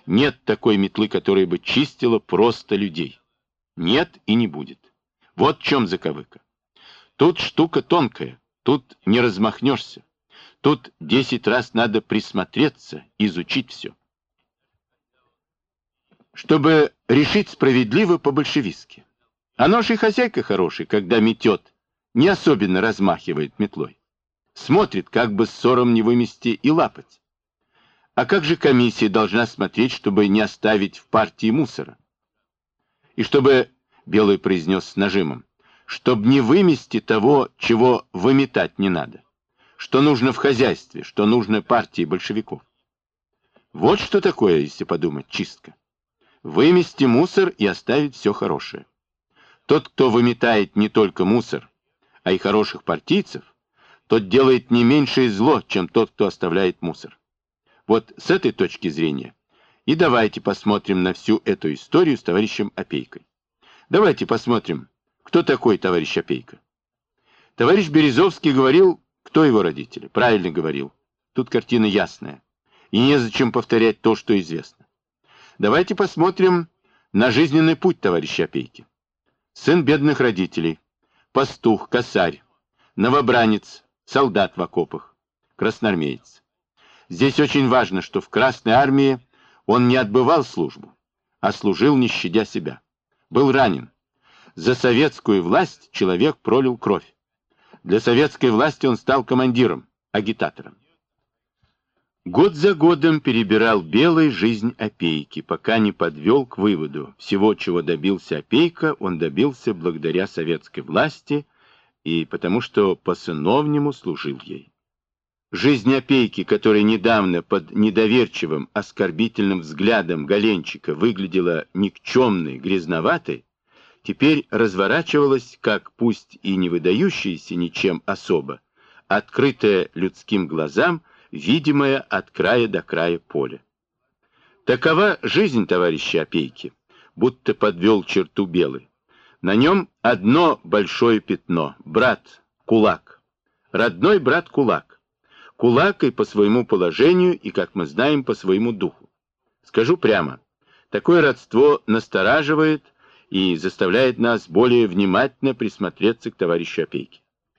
Нет такой метлы, которая бы чистила просто людей. Нет и не будет. Вот в чем заковыка. Тут штука тонкая, тут не размахнешься. Тут 10 раз надо присмотреться, изучить все. Чтобы решить справедливо по-большевистски. Оно же и хозяйка хороший, когда метет, не особенно размахивает метлой. Смотрит, как бы ссором не вымести и лапать. А как же комиссия должна смотреть, чтобы не оставить в партии мусора? И чтобы, Белый произнес с нажимом, чтобы не вымести того, чего выметать не надо, что нужно в хозяйстве, что нужно партии большевиков. Вот что такое, если подумать, чистка. Вымести мусор и оставить все хорошее. Тот, кто выметает не только мусор, а и хороших партийцев, тот делает не меньшее зло, чем тот, кто оставляет мусор. Вот с этой точки зрения и давайте посмотрим на всю эту историю с товарищем Опейкой. Давайте посмотрим, кто такой товарищ Опейка. Товарищ Березовский говорил, кто его родители. Правильно говорил. Тут картина ясная. И незачем повторять то, что известно. Давайте посмотрим на жизненный путь товарища Опейки. Сын бедных родителей, пастух, косарь, новобранец, солдат в окопах, красноармеец. Здесь очень важно, что в Красной армии он не отбывал службу, а служил, не щадя себя. Был ранен. За советскую власть человек пролил кровь. Для советской власти он стал командиром, агитатором. Год за годом перебирал Белый жизнь Опейки, пока не подвел к выводу. Всего, чего добился Опейка, он добился благодаря советской власти и потому, что по-сыновнему служил ей. Жизнь Опейки, которая недавно под недоверчивым, оскорбительным взглядом Галенчика выглядела никчемной, грязноватой, теперь разворачивалась, как пусть и не выдающаяся ничем особо, открытая людским глазам, видимая от края до края поля. Такова жизнь товарища Опейки, будто подвел черту Белый. На нем одно большое пятно — брат, кулак. Родной брат кулак. Кулак и по своему положению, и, как мы знаем, по своему духу. Скажу прямо, такое родство настораживает и заставляет нас более внимательно присмотреться к товарищу Опейке.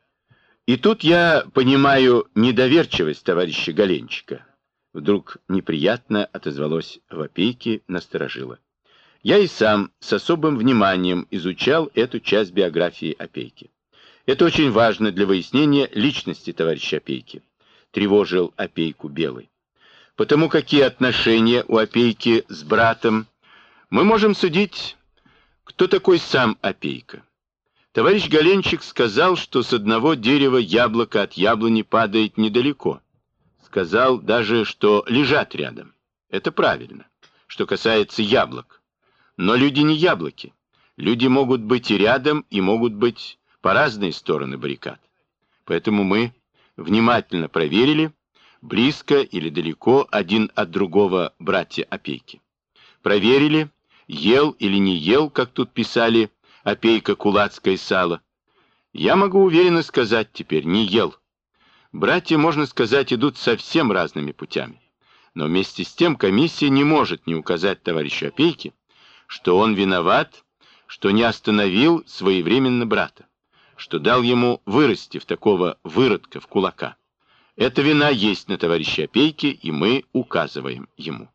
И тут я понимаю недоверчивость товарища Галенчика. Вдруг неприятно отозвалось в Опейке, насторожило. Я и сам с особым вниманием изучал эту часть биографии Опейки. Это очень важно для выяснения личности товарища Опейки. Тревожил Опейку Белый. Потому какие отношения у Опейки с братом, мы можем судить, кто такой сам Опейка. Товарищ Галенчик сказал, что с одного дерева яблоко от яблони падает недалеко. Сказал даже, что лежат рядом. Это правильно, что касается яблок. Но люди не яблоки. Люди могут быть и рядом, и могут быть по разные стороны баррикад. Поэтому мы внимательно проверили, близко или далеко один от другого братья Опейки. Проверили, ел или не ел, как тут писали, Опейка кулацкое сало. Я могу уверенно сказать теперь, не ел. Братья, можно сказать, идут совсем разными путями. Но вместе с тем комиссия не может не указать товарищу Опейке, что он виноват, что не остановил своевременно брата, что дал ему вырасти в такого выродка, в кулака. Эта вина есть на товарище Опейке, и мы указываем ему.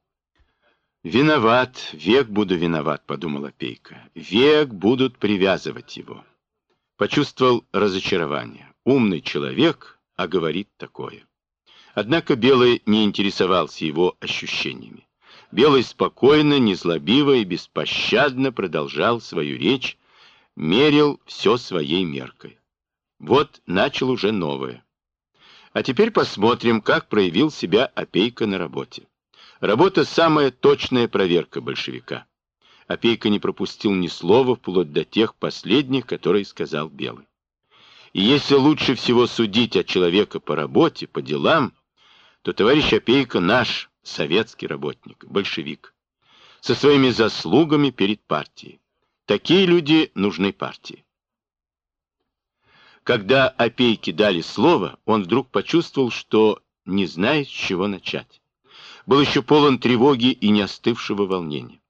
«Виноват, век буду виноват», — подумал Опейка. «Век будут привязывать его». Почувствовал разочарование. Умный человек, а говорит такое. Однако Белый не интересовался его ощущениями. Белый спокойно, незлобиво и беспощадно продолжал свою речь, мерил все своей меркой. Вот начал уже новое. А теперь посмотрим, как проявил себя Опейка на работе. Работа — самая точная проверка большевика. Опейка не пропустил ни слова, вплоть до тех последних, которые сказал Белый. И если лучше всего судить от человека по работе, по делам, то товарищ Опейка наш советский работник, большевик, со своими заслугами перед партией. Такие люди нужны партии. Когда Опейке дали слово, он вдруг почувствовал, что не знает, с чего начать. был еще полон тревоги и неостывшего волнения.